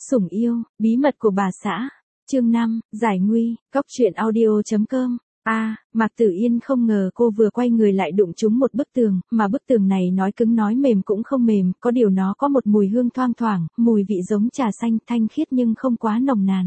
Sủng yêu, bí mật của bà xã. Chương 5, giải nguy, cóc truyện audio.com. Mạc Tử Yên không ngờ cô vừa quay người lại đụng trúng một bức tường, mà bức tường này nói cứng nói mềm cũng không mềm, có điều nó có một mùi hương thoang thoảng, mùi vị giống trà xanh thanh khiết nhưng không quá nồng nàn.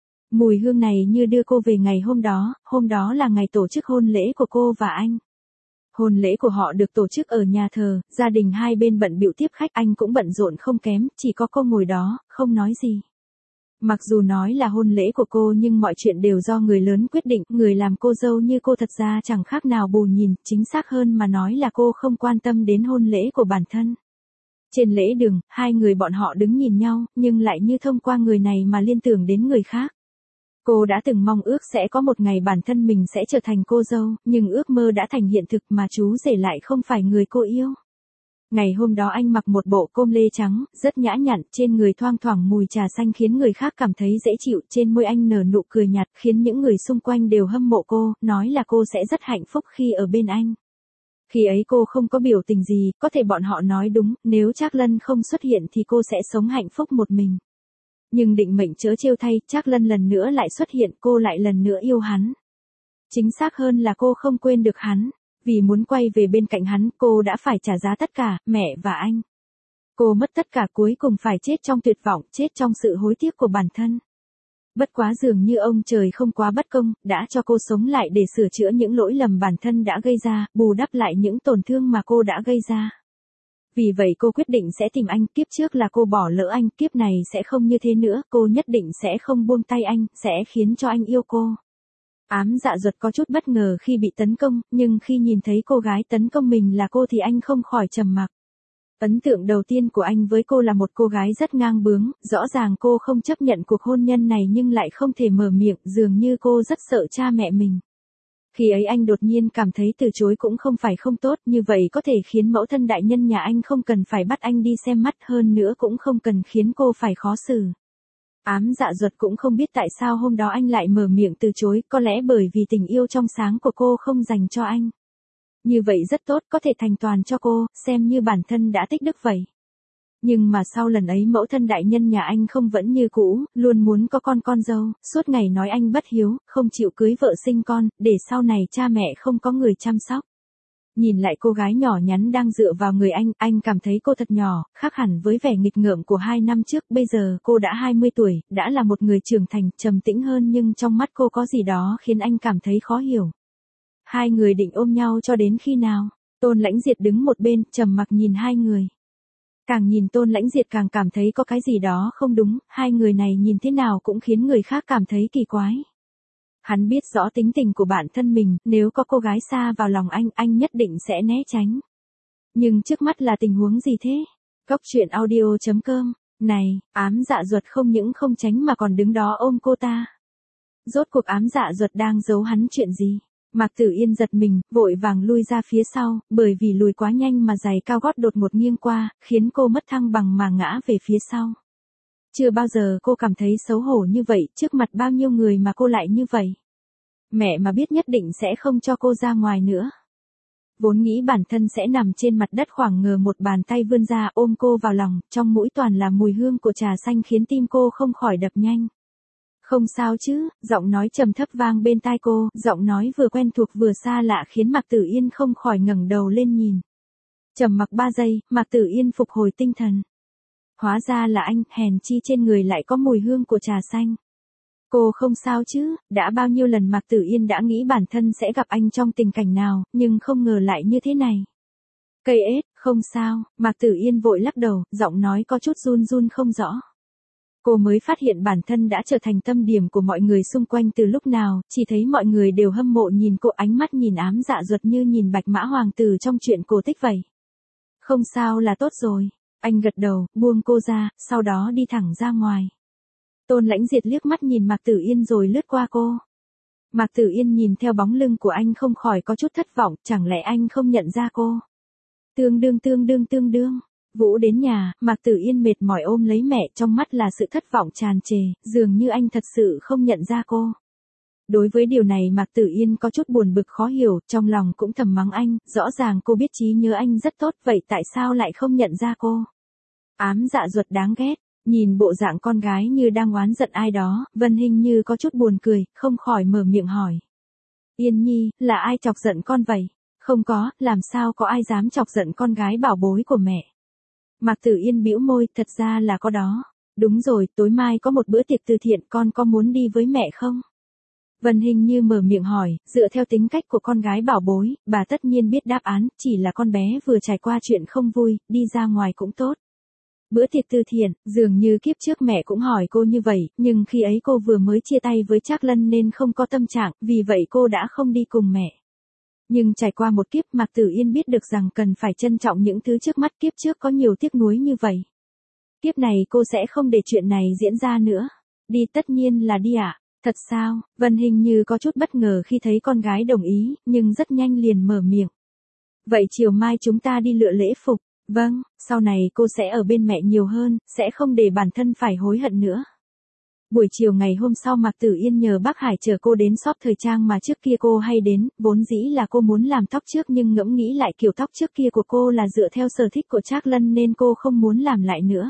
Mùi hương này như đưa cô về ngày hôm đó là ngày tổ chức hôn lễ của cô và anh. Hôn lễ của họ được tổ chức ở nhà thờ, gia đình hai bên bận bịu tiếp khách, anh cũng bận rộn không kém, chỉ có cô ngồi đó, không nói gì. Mặc dù nói là hôn lễ của cô nhưng mọi chuyện đều do người lớn quyết định, người làm cô dâu như cô thật ra chẳng khác nào bù nhìn, chính xác hơn mà nói là cô không quan tâm đến hôn lễ của bản thân. Trên lễ đường, hai người bọn họ đứng nhìn nhau, nhưng lại như thông qua người này mà liên tưởng đến người khác. Cô đã từng mong ước sẽ có một ngày bản thân mình sẽ trở thành cô dâu, nhưng ước mơ đã thành hiện thực mà chú rể lại không phải người cô yêu. Ngày hôm đó anh mặc một bộ com lê trắng, rất nhã nhặn, trên người thoang thoảng mùi trà xanh khiến người khác cảm thấy dễ chịu, trên môi anh nở nụ cười nhạt, khiến những người xung quanh đều hâm mộ cô, nói là cô sẽ rất hạnh phúc khi ở bên anh. Khi ấy cô không có biểu tình gì, có thể bọn họ nói đúng, nếu Trác Lân không xuất hiện thì cô sẽ sống hạnh phúc một mình. Nhưng định mệnh chớ trêu thay, Trác Lân lần nữa lại xuất hiện, cô lại lần nữa yêu hắn. Chính xác hơn là cô không quên được hắn. Vì muốn quay về bên cạnh hắn, cô đã phải trả giá tất cả, mẹ và anh. Cô mất tất cả, cuối cùng phải chết trong tuyệt vọng, chết trong sự hối tiếc của bản thân. Bất quá dường như ông trời không quá bất công, đã cho cô sống lại để sửa chữa những lỗi lầm bản thân đã gây ra, bù đắp lại những tổn thương mà cô đã gây ra. Vì vậy cô quyết định sẽ tìm anh, kiếp trước là cô bỏ lỡ anh, kiếp này sẽ không như thế nữa, cô nhất định sẽ không buông tay anh, sẽ khiến cho anh yêu cô. Ám Dạ Duật có chút bất ngờ khi bị tấn công, nhưng khi nhìn thấy cô gái tấn công mình là cô thì anh không khỏi trầm mặc. Ấn tượng đầu tiên của anh với cô là một cô gái rất ngang bướng, rõ ràng cô không chấp nhận cuộc hôn nhân này nhưng lại không thể mở miệng, dường như cô rất sợ cha mẹ mình. Khi ấy anh đột nhiên cảm thấy từ chối cũng không phải không tốt, như vậy có thể khiến mẫu thân đại nhân nhà anh không cần phải bắt anh đi xem mắt, hơn nữa cũng không cần khiến cô phải khó xử. Ám Dạ Duật cũng không biết tại sao hôm đó anh lại mở miệng từ chối, có lẽ bởi vì tình yêu trong sáng của cô không dành cho anh. Như vậy rất tốt, có thể thành toàn cho cô, xem như bản thân đã tích đức vậy. Nhưng mà sau lần ấy mẫu thân đại nhân nhà anh không vẫn như cũ, luôn muốn có con dâu, suốt ngày nói anh bất hiếu, không chịu cưới vợ sinh con, để sau này cha mẹ không có người chăm sóc. Nhìn lại cô gái nhỏ nhắn đang dựa vào người anh cảm thấy cô thật nhỏ, khác hẳn với vẻ nghịch ngợm của 2 năm trước, bây giờ cô đã 20 tuổi, đã là một người trưởng thành, trầm tĩnh hơn nhưng trong mắt cô có gì đó khiến anh cảm thấy khó hiểu. Hai người định ôm nhau cho đến khi nào? Tôn Lãnh Diệt đứng một bên, trầm mặc nhìn hai người. Càng nhìn Tôn Lãnh Diệt càng cảm thấy có cái gì đó không đúng, hai người này nhìn thế nào cũng khiến người khác cảm thấy kỳ quái. Hắn biết rõ tính tình của bản thân mình, nếu có cô gái xa vào lòng anh nhất định sẽ né tránh. Nhưng trước mắt là tình huống gì thế? Cóc truyện audio.com. Này, Ám Dạ Duật không những không tránh mà còn đứng đó ôm cô ta. Rốt cuộc Ám Dạ Duật đang giấu hắn chuyện gì? Mạc Tử Yên giật mình, vội vàng lui ra phía sau, bởi vì lùi quá nhanh mà giày cao gót đột ngột nghiêng qua, khiến cô mất thăng bằng mà ngã về phía sau. Chưa bao giờ cô cảm thấy xấu hổ như vậy, trước mặt bao nhiêu người mà cô lại như vậy. Mẹ mà biết nhất định sẽ không cho cô ra ngoài nữa. Vốn nghĩ bản thân sẽ nằm trên mặt đất, khoảng ngờ một bàn tay vươn ra ôm cô vào lòng, trong mũi toàn là mùi hương của trà xanh khiến tim cô không khỏi đập nhanh. Không sao chứ, giọng nói trầm thấp vang bên tai cô, giọng nói vừa quen thuộc vừa xa lạ khiến Mạc Tử Yên không khỏi ngẩng đầu lên nhìn. Trầm mặc 3 giây, Mạc Tử Yên phục hồi tinh thần. Hóa ra là anh, hèn chi trên người lại có mùi hương của trà xanh. Cô không sao chứ, đã bao nhiêu lần Mạc Tử Yên đã nghĩ bản thân sẽ gặp anh trong tình cảnh nào, nhưng không ngờ lại như thế này. Cây ếch, không sao, Mạc Tử Yên vội lắc đầu, giọng nói có chút run run không rõ. Cô mới phát hiện bản thân đã trở thành tâm điểm của mọi người xung quanh từ lúc nào, chỉ thấy mọi người đều hâm mộ nhìn cô, ánh mắt nhìn Ám Dạ Duật như nhìn Bạch Mã Hoàng tử trong truyện cổ tích vậy. Không sao là tốt rồi, anh gật đầu, buông cô ra, sau đó đi thẳng ra ngoài. Tôn Lãnh Diệt liếc mắt nhìn Mạc Tử Yên rồi lướt qua cô. Mạc Tử Yên nhìn theo bóng lưng của anh không khỏi có chút thất vọng, chẳng lẽ anh không nhận ra cô? Tương đương. Vũ đến nhà, Mạc Tử Yên mệt mỏi ôm lấy mẹ, trong mắt là sự thất vọng tràn trề, dường như anh thật sự không nhận ra cô. Đối với điều này Mạc Tử Yên có chút buồn bực khó hiểu, trong lòng cũng thầm mắng anh, rõ ràng cô biết trí nhớ anh rất tốt, vậy tại sao lại không nhận ra cô? Ám Dạ Duật đáng ghét. Nhìn bộ dạng con gái như đang oán giận ai đó, Vân Hinh Như có chút buồn cười, không khỏi mở miệng hỏi. Yên Nhi, là ai chọc giận con vậy? Không có, làm sao có ai dám chọc giận con gái bảo bối của mẹ. Mạc Tử Yên bĩu môi, thật ra là có đó. Đúng rồi, tối mai có một bữa tiệc từ thiện, con có muốn đi với mẹ không? Vân Hinh Như mở miệng hỏi, dựa theo tính cách của con gái bảo bối, bà tất nhiên biết đáp án, chỉ là con bé vừa trải qua chuyện không vui, đi ra ngoài cũng tốt. Bữa tiệc từ thiện, dường như kiếp trước mẹ cũng hỏi cô như vậy, nhưng khi ấy cô vừa mới chia tay với Trác Lân nên không có tâm trạng, vì vậy cô đã không đi cùng mẹ. Nhưng trải qua một kiếp, Mạc Tử Yên biết được rằng cần phải trân trọng những thứ trước mắt, kiếp trước có nhiều tiếc nuối như vậy. Kiếp này cô sẽ không để chuyện này diễn ra nữa. Đi, tất nhiên là đi ạ. Thật sao? Vân Hinh Như có chút bất ngờ khi thấy con gái đồng ý, nhưng rất nhanh liền mở miệng. Vậy chiều mai chúng ta đi lựa lễ phục. Vâng, sau này cô sẽ ở bên mẹ nhiều hơn, sẽ không để bản thân phải hối hận nữa. Buổi chiều ngày hôm sau Mạc Tử Yên nhờ bác Hải chở cô đến shop thời trang mà trước kia cô hay đến, vốn dĩ là cô muốn làm tóc trước nhưng ngẫm nghĩ lại kiểu tóc trước kia của cô là dựa theo sở thích của Trác Lân nên cô không muốn làm lại nữa.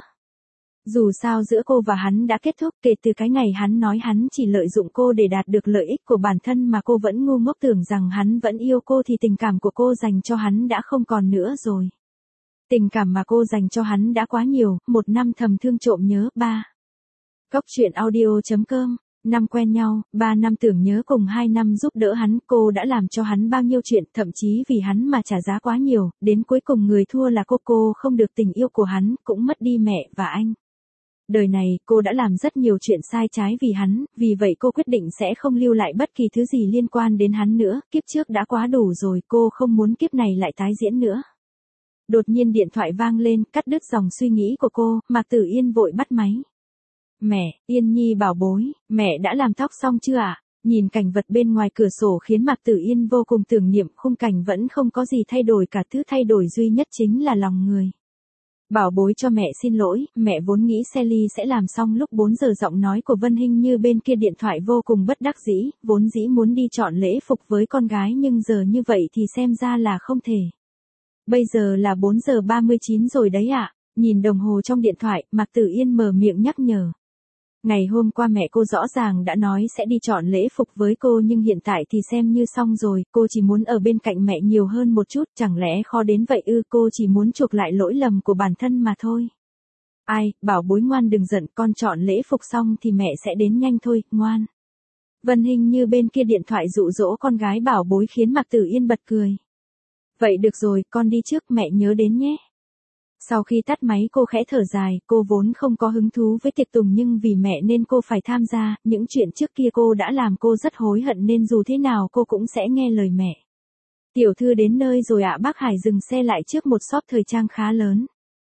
Dù sao giữa cô và hắn đã kết thúc, kể từ cái ngày hắn nói hắn chỉ lợi dụng cô để đạt được lợi ích của bản thân mà cô vẫn ngu ngốc tưởng rằng hắn vẫn yêu cô thì tình cảm của cô dành cho hắn đã không còn nữa rồi. Tình cảm mà cô dành cho hắn đã quá nhiều, 1 năm thầm thương trộm nhớ, 3. Cốc truyện audio.com, năm quen nhau, 3 năm tưởng nhớ cùng 2 năm giúp đỡ hắn, cô đã làm cho hắn bao nhiêu chuyện, thậm chí vì hắn mà trả giá quá nhiều, đến cuối cùng người thua là cô không được tình yêu của hắn, cũng mất đi mẹ và anh. Đời này, cô đã làm rất nhiều chuyện sai trái vì hắn, vì vậy cô quyết định sẽ không lưu lại bất kỳ thứ gì liên quan đến hắn nữa, kiếp trước đã quá đủ rồi, cô không muốn kiếp này lại tái diễn nữa. Đột nhiên điện thoại vang lên, cắt đứt dòng suy nghĩ của cô, Mạc Tử Yên vội bắt máy. Mẹ, Yên Nhi bảo bối, mẹ đã làm tóc xong chưa ạ? Nhìn cảnh vật bên ngoài cửa sổ khiến Mạc Tử Yên vô cùng tưởng niệm, khung cảnh vẫn không có gì thay đổi cả, thứ thay đổi duy nhất chính là lòng người. Bảo bối cho mẹ xin lỗi, mẹ vốn nghĩ Sally sẽ làm xong lúc 4 giờ. Giọng nói của Vân Hinh Như bên kia điện thoại vô cùng bất đắc dĩ, vốn dĩ muốn đi chọn lễ phục với con gái nhưng giờ như vậy thì xem ra là không thể. Bây giờ là 4 giờ 39 rồi đấy ạ. Nhìn đồng hồ trong điện thoại, Mạc Tử Yên mở miệng nhắc nhở. Ngày hôm qua mẹ cô rõ ràng đã nói sẽ đi chọn lễ phục với cô nhưng hiện tại thì xem như xong rồi, cô chỉ muốn ở bên cạnh mẹ nhiều hơn một chút, chẳng lẽ khó đến vậy ư, cô chỉ muốn chuộc lại lỗi lầm của bản thân mà thôi. Ai, bảo bối ngoan đừng giận, con chọn lễ phục xong thì mẹ sẽ đến nhanh thôi, ngoan. Vân Hinh Như bên kia điện thoại dụ dỗ con gái bảo bối khiến Mạc Tử Yên bật cười. Vậy được rồi, con đi trước, mẹ nhớ đến nhé. Sau khi tắt máy cô khẽ thở dài, cô vốn không có hứng thú với tiệc tùng nhưng vì mẹ nên cô phải tham gia, những chuyện trước kia cô đã làm cô rất hối hận nên dù thế nào cô cũng sẽ nghe lời mẹ. Tiểu thư đến nơi rồi ạ. Bác Hải dừng xe lại trước một shop thời trang khá lớn.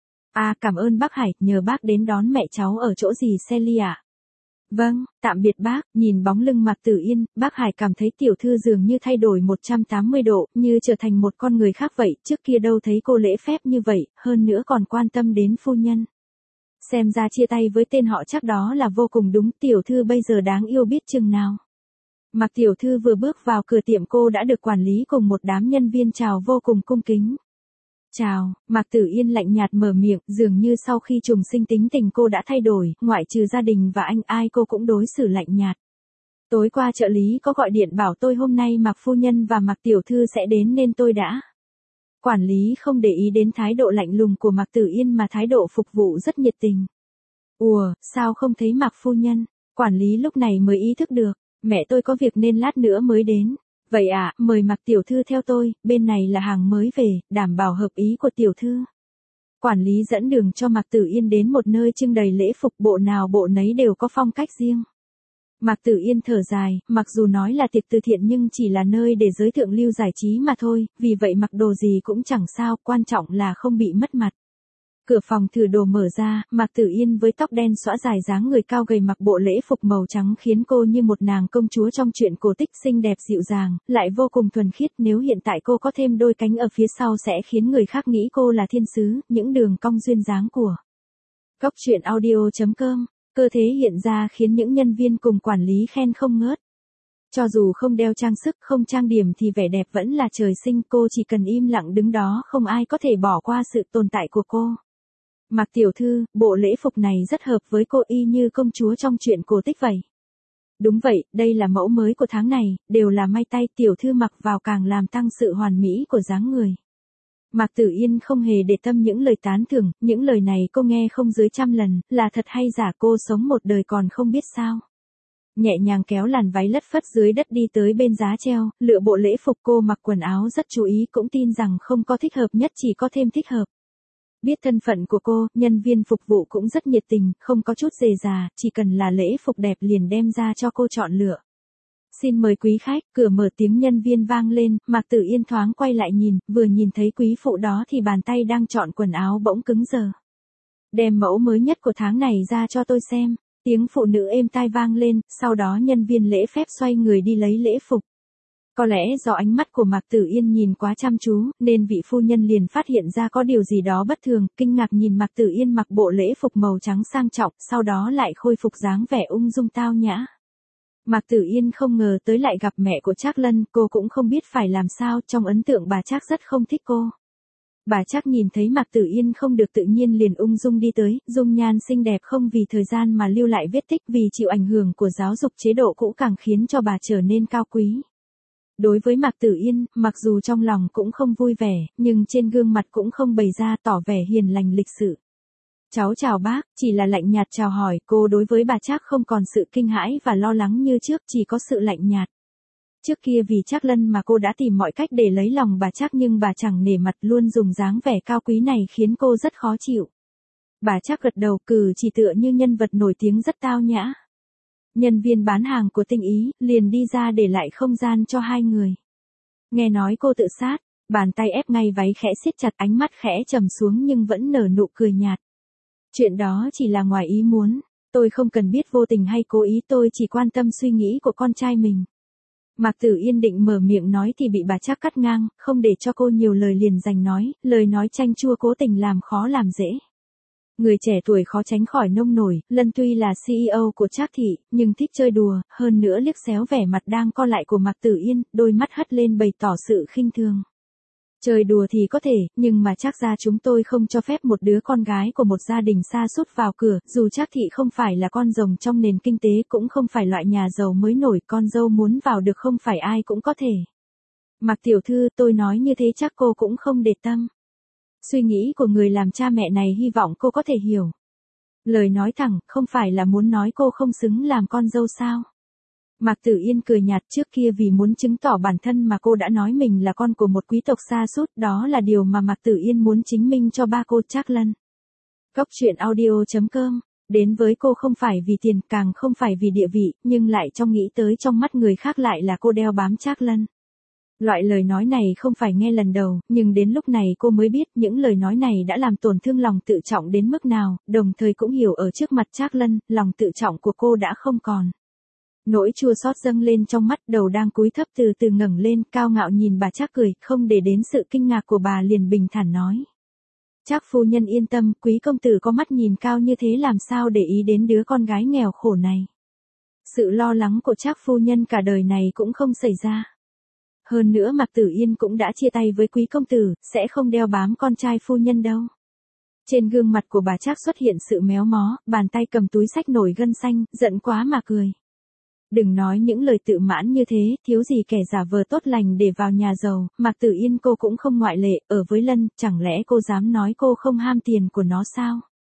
Cảm ơn bác Hải, nhờ bác đến đón mẹ cháu ở chỗ gì Sally ạ? Vâng, tạm biệt bác. Nhìn bóng lưng Mạc Tử Yên, bác Hải cảm thấy tiểu thư dường như thay đổi 180 độ, như trở thành một con người khác vậy, trước kia đâu thấy cô lễ phép như vậy, hơn nữa còn quan tâm đến phu nhân. Xem ra chia tay với tên họ chắc đó là vô cùng đúng, tiểu thư bây giờ đáng yêu biết chừng nào. Mạc tiểu thư vừa bước vào cửa tiệm cô đã được quản lý cùng một đám nhân viên chào vô cùng cung kính. Chào, Mạc Tử Yên lạnh nhạt mở miệng, dường như sau khi trùng sinh tính tình cô đã thay đổi, ngoại trừ gia đình và anh ai cô cũng đối xử lạnh nhạt. Tối qua trợ lý có gọi điện bảo tôi hôm nay Mạc phu nhân và Mạc tiểu thư sẽ đến nên tôi đã. Quản lý không để ý đến thái độ lạnh lùng của Mạc Tử Yên mà thái độ phục vụ rất nhiệt tình. Ủa, sao không thấy Mạc phu nhân? Quản lý lúc này mới ý thức được, mẹ tôi có việc nên lát nữa mới đến. Vậy mời Mạc tiểu thư theo tôi, bên này là hàng mới về, đảm bảo hợp ý của tiểu thư. Quản lý dẫn đường cho Mạc Tử Yên đến một nơi trưng đầy lễ phục, bộ nào bộ nấy đều có phong cách riêng. Mạc Tử Yên thở dài, mặc dù nói là tiệc từ thiện nhưng chỉ là nơi để giới thượng lưu giải trí mà thôi, vì vậy mặc đồ gì cũng chẳng sao, quan trọng là không bị mất mặt. Cửa phòng thử đồ mở ra, Mạc Tử Yên với tóc đen xõa dài dáng người cao gầy mặc bộ lễ phục màu trắng khiến cô như một nàng công chúa trong truyện cổ tích, xinh đẹp dịu dàng, lại vô cùng thuần khiết. Nếu hiện tại cô có thêm đôi cánh ở phía sau sẽ khiến người khác nghĩ cô là thiên sứ, những đường cong duyên dáng của Cốc truyện audio.com, cơ thế hiện ra khiến những nhân viên cùng quản lý khen không ngớt. Cho dù không đeo trang sức, không trang điểm thì vẻ đẹp vẫn là trời sinh, cô chỉ cần im lặng đứng đó không ai có thể bỏ qua sự tồn tại của cô. Mạc tiểu thư, bộ lễ phục này rất hợp với cô y như công chúa trong truyện cổ tích vậy. Đúng vậy, đây là mẫu mới của tháng này, đều là may tay tiểu thư mặc vào càng làm tăng sự hoàn mỹ của dáng người. Mạc Tử Yên không hề để tâm những lời tán thưởng, những lời này cô nghe không dưới 100 lần, là thật hay giả cô sống một đời còn không biết sao. Nhẹ nhàng kéo làn váy lất phất dưới đất đi tới bên giá treo, lựa bộ lễ phục cô mặc quần áo rất chú ý cũng tin rằng không có thích hợp nhất chỉ có thêm thích hợp. Biết thân phận của cô, nhân viên phục vụ cũng rất nhiệt tình, không có chút dề dà, chỉ cần là lễ phục đẹp liền đem ra cho cô chọn lựa. Xin mời quý khách, cửa mở tiếng nhân viên vang lên, Mạc Tử Yên thoáng quay lại nhìn, vừa nhìn thấy quý phụ đó thì bàn tay đang chọn quần áo bỗng cứng đờ. Đem mẫu mới nhất của tháng này ra cho tôi xem, tiếng phụ nữ êm tai vang lên, sau đó nhân viên lễ phép xoay người đi lấy lễ phục. Có lẽ do ánh mắt của Mạc Tử Yên nhìn quá chăm chú, nên vị phu nhân liền phát hiện ra có điều gì đó bất thường, kinh ngạc nhìn Mạc Tử Yên mặc bộ lễ phục màu trắng sang trọng, sau đó lại khôi phục dáng vẻ ung dung tao nhã. Mạc Tử Yên không ngờ tới lại gặp mẹ của Trác Lân, cô cũng không biết phải làm sao, trong ấn tượng bà Trác rất không thích cô. Bà Trác nhìn thấy Mạc Tử Yên không được tự nhiên liền ung dung đi tới, dung nhan xinh đẹp không vì thời gian mà lưu lại vết tích, vì chịu ảnh hưởng của giáo dục chế độ cũ càng khiến cho bà trở nên cao quý. Đối với Mạc Tử Yên, mặc dù trong lòng cũng không vui vẻ, nhưng trên gương mặt cũng không bày ra tỏ vẻ hiền lành lịch sự. Cháu chào bác, chỉ là lạnh nhạt chào hỏi, cô đối với bà Trác không còn sự kinh hãi và lo lắng như trước, chỉ có sự lạnh nhạt. Trước kia vì Trác Lân mà cô đã tìm mọi cách để lấy lòng bà Trác nhưng bà chẳng nể mặt, luôn dùng dáng vẻ cao quý này khiến cô rất khó chịu. Bà Trác gật đầu, cử chỉ tựa như nhân vật nổi tiếng rất tao nhã. Nhân viên bán hàng của Tinh Ý liền đi ra để lại không gian cho hai người. Nghe nói cô tự sát, bàn tay ép ngay váy khẽ siết chặt, ánh mắt khẽ trầm xuống nhưng vẫn nở nụ cười nhạt. Chuyện đó chỉ là ngoài ý muốn, tôi không cần biết vô tình hay cố ý, tôi chỉ quan tâm suy nghĩ của con trai mình. Mạc Tử Yên định mở miệng nói thì bị bà Trác cắt ngang, không để cho cô nhiều lời liền giành nói, lời nói chanh chua cố tình làm khó làm dễ. Người trẻ tuổi khó tránh khỏi nông nổi, Lân tuy là CEO của Trác thị, nhưng thích chơi đùa, hơn nữa liếc xéo vẻ mặt đang co lại của Mạc Tử Yên, đôi mắt hất lên bày tỏ sự khinh thường. Chơi đùa thì có thể, nhưng mà Trác gia chúng tôi không cho phép một đứa con gái của một gia đình sa sút vào cửa, dù Trác thị không phải là con rồng trong nền kinh tế cũng không phải loại nhà giàu mới nổi, con dâu muốn vào được không phải ai cũng có thể. Mạc tiểu thư, tôi nói như thế chắc cô cũng không để tâm. Suy nghĩ của người làm cha mẹ này hy vọng cô có thể hiểu. Lời nói thẳng, không phải là muốn nói cô không xứng làm con dâu sao? Mạc Tử Yên cười nhạt, trước kia vì muốn chứng tỏ bản thân mà cô đã nói mình là con của một quý tộc sa sút, đó là điều mà Mạc Tử Yên muốn chứng minh cho ba cô Trác Lân. Góc truyện audio.com, đến với cô không phải vì tiền, càng không phải vì địa vị, nhưng lại trong nghĩ tới trong mắt người khác lại là cô đeo bám Trác Lân. Loại lời nói này không phải nghe lần đầu, nhưng đến lúc này cô mới biết những lời nói này đã làm tổn thương lòng tự trọng đến mức nào, đồng thời cũng hiểu ở trước mặt Trác Lân, lòng tự trọng của cô đã không còn. Nỗi chua xót dâng lên trong mắt, đầu đang cúi thấp từ từ ngẩng lên, cao ngạo nhìn bà Trác cười, không để đến sự kinh ngạc của bà liền bình thản nói. Trác phu nhân yên tâm, quý công tử có mắt nhìn cao như thế làm sao để ý đến đứa con gái nghèo khổ này. Sự lo lắng của Trác phu nhân cả đời này cũng không xảy ra. Hơn nữa Mạc Tử Yên cũng đã chia tay với quý công tử, sẽ không đeo bám con trai phu nhân đâu. Trên gương mặt của bà Trác xuất hiện sự méo mó, bàn tay cầm túi xách nổi gân xanh, giận quá mà cười. Đừng nói những lời tự mãn như thế, thiếu gì kẻ giả vờ tốt lành để vào nhà giàu, Mạc Tử Yên cô cũng không ngoại lệ, ở với Lân, chẳng lẽ cô dám nói cô không ham tiền của nó sao?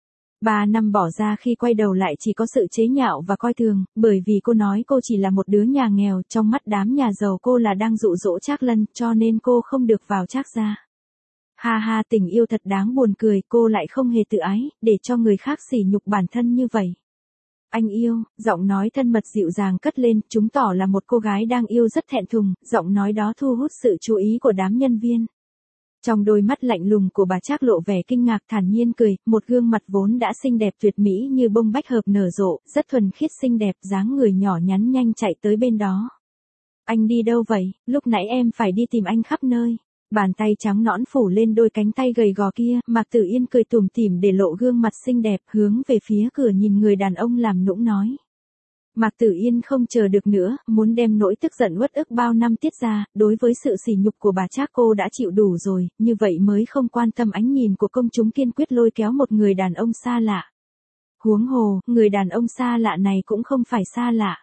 3 năm bỏ ra khi quay đầu lại chỉ có sự chế nhạo và coi thường, bởi vì cô nói cô chỉ là một đứa nhà nghèo, trong mắt đám nhà giàu cô là đang dụ dỗ Trác Lân, cho nên cô không được vào Trác gia. Ha ha, tình yêu thật đáng buồn cười, cô lại không hề tự ái, để cho người khác sỉ nhục bản thân như vậy. Anh yêu, giọng nói thân mật dịu dàng cất lên, chứng tỏ là một cô gái đang yêu rất thẹn thùng, giọng nói đó thu hút sự chú ý của đám nhân viên. Trong đôi mắt lạnh lùng của bà Trác lộ vẻ kinh ngạc, thản nhiên cười, một gương mặt vốn đã xinh đẹp tuyệt mỹ như bông bách hợp nở rộ, rất thuần khiết xinh đẹp, dáng người nhỏ nhắn nhanh chạy tới bên đó. Anh đi đâu vậy, lúc nãy em phải đi tìm anh khắp nơi. Bàn tay trắng nõn phủ lên đôi cánh tay gầy gò kia, Mạc Tử Yên cười tủm tỉm để lộ gương mặt xinh đẹp, hướng về phía cửa nhìn người đàn ông làm nũng nói. Mạc Tử Yên không chờ được nữa, muốn đem nỗi tức giận uất ức bao năm tiết ra, đối với sự sỉ nhục của bà Trác cô đã chịu đủ rồi, như vậy mới không quan tâm ánh nhìn của công chúng kiên quyết lôi kéo một người đàn ông xa lạ. Huống hồ, người đàn ông xa lạ này cũng không phải xa lạ.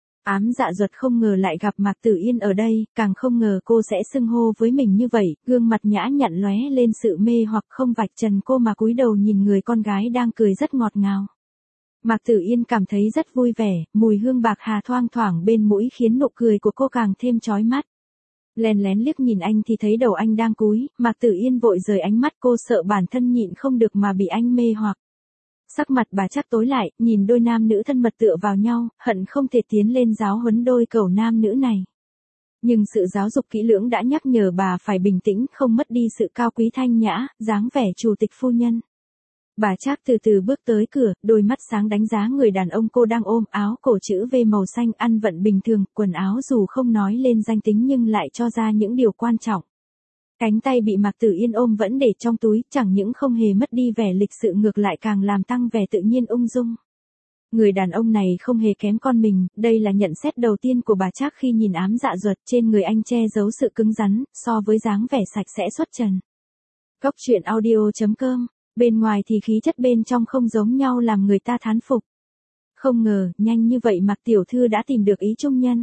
Ám Dạ Duật không ngờ lại gặp Mạc Tử Yên ở đây, càng không ngờ cô sẽ xưng hô với mình như vậy, gương mặt nhã nhặn lóe lên sự mê hoặc không vạch trần cô mà cúi đầu nhìn người con gái đang cười rất ngọt ngào. Mạc Tử Yên cảm thấy rất vui vẻ, mùi hương bạc hà thoang thoảng bên mũi khiến nụ cười của cô càng thêm chói mắt. Lén lén liếc nhìn anh thì thấy đầu anh đang cúi, Mạc Tử Yên vội rời ánh mắt cô sợ bản thân nhịn không được mà bị anh mê hoặc. Sắc mặt bà Trác tối lại, nhìn đôi nam nữ thân mật tựa vào nhau, hận không thể tiến lên giáo huấn đôi cẩu nam nữ này. Nhưng sự giáo dục kỹ lưỡng đã nhắc nhở bà phải bình tĩnh, không mất đi sự cao quý thanh nhã, dáng vẻ chủ tịch phu nhân. Bà Trác từ từ bước tới cửa, đôi mắt sáng đánh giá người đàn ông cô đang ôm, áo cổ chữ V màu xanh, ăn vận bình thường, quần áo dù không nói lên danh tính nhưng lại cho ra những điều quan trọng. Cánh tay bị Mạc Tử Yên ôm vẫn để trong túi, chẳng những không hề mất đi vẻ lịch sự ngược lại càng làm tăng vẻ tự nhiên ung dung. Người đàn ông này không hề kém con mình, đây là nhận xét đầu tiên của bà Trác khi nhìn Ám Dạ Duật, trên người anh che giấu sự cứng rắn, so với dáng vẻ sạch sẽ xuất trần. Góc truyện audio.com, bên ngoài thì khí chất bên trong không giống nhau làm người ta thán phục. Không ngờ, nhanh như vậy Mạc tiểu thư đã tìm được ý trung nhân.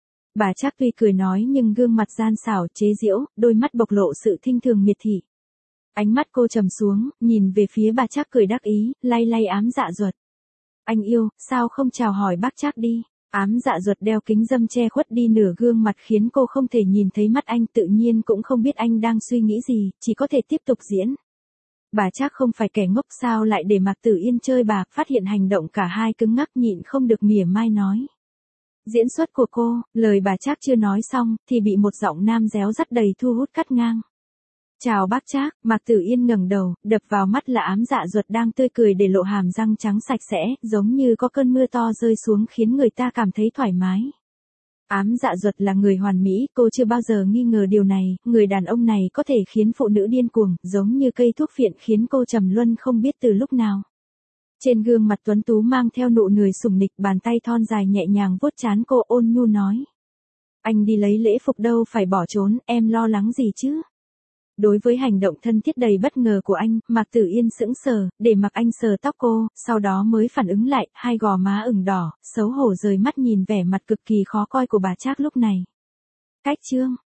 Bà Trác tuy cười nói nhưng gương mặt gian xảo, chế giễu, đôi mắt bộc lộ sự thinh thường miệt thị. Ánh mắt cô trầm xuống, nhìn về phía bà Trác cười đắc ý, lay lay Ám Dạ Duật. Anh yêu, sao không chào hỏi bác Trác đi? Ám Dạ Duật đeo kính râm che khuất đi nửa gương mặt khiến cô không thể nhìn thấy mắt anh, tự nhiên cũng không biết anh đang suy nghĩ gì, chỉ có thể tiếp tục diễn. Bà Trác không phải kẻ ngốc sao lại để Mạc Tử Yên chơi bạc, phát hiện hành động cả hai cứng ngắc nhịn không được mỉa mai nói. Diễn xuất của cô, lời bà Trác chưa nói xong, thì bị một giọng nam réo rắt đầy thu hút cắt ngang. Chào bác Trác, Mạc Tử Yên ngẩng đầu, đập vào mắt là Ám Dạ Duật đang tươi cười để lộ hàm răng trắng sạch sẽ, giống như có cơn mưa to rơi xuống khiến người ta cảm thấy thoải mái. Ám Dạ Duật là người hoàn mỹ, cô chưa bao giờ nghi ngờ điều này, người đàn ông này có thể khiến phụ nữ điên cuồng, giống như cây thuốc phiện khiến cô trầm luân không biết từ lúc nào. Trên gương mặt tuấn tú mang theo nụ cười sủng nịch, bàn tay thon dài nhẹ nhàng vuốt trán cô, ôn nhu nói. Anh đi lấy lễ phục đâu phải bỏ trốn, em lo lắng gì chứ? Đối với hành động thân thiết đầy bất ngờ của anh, Mạc Tử Yên sững sờ, để mặc anh sờ tóc cô, sau đó mới phản ứng lại, hai gò má ửng đỏ, xấu hổ rời mắt nhìn vẻ mặt cực kỳ khó coi của bà Trác lúc này. Cách chương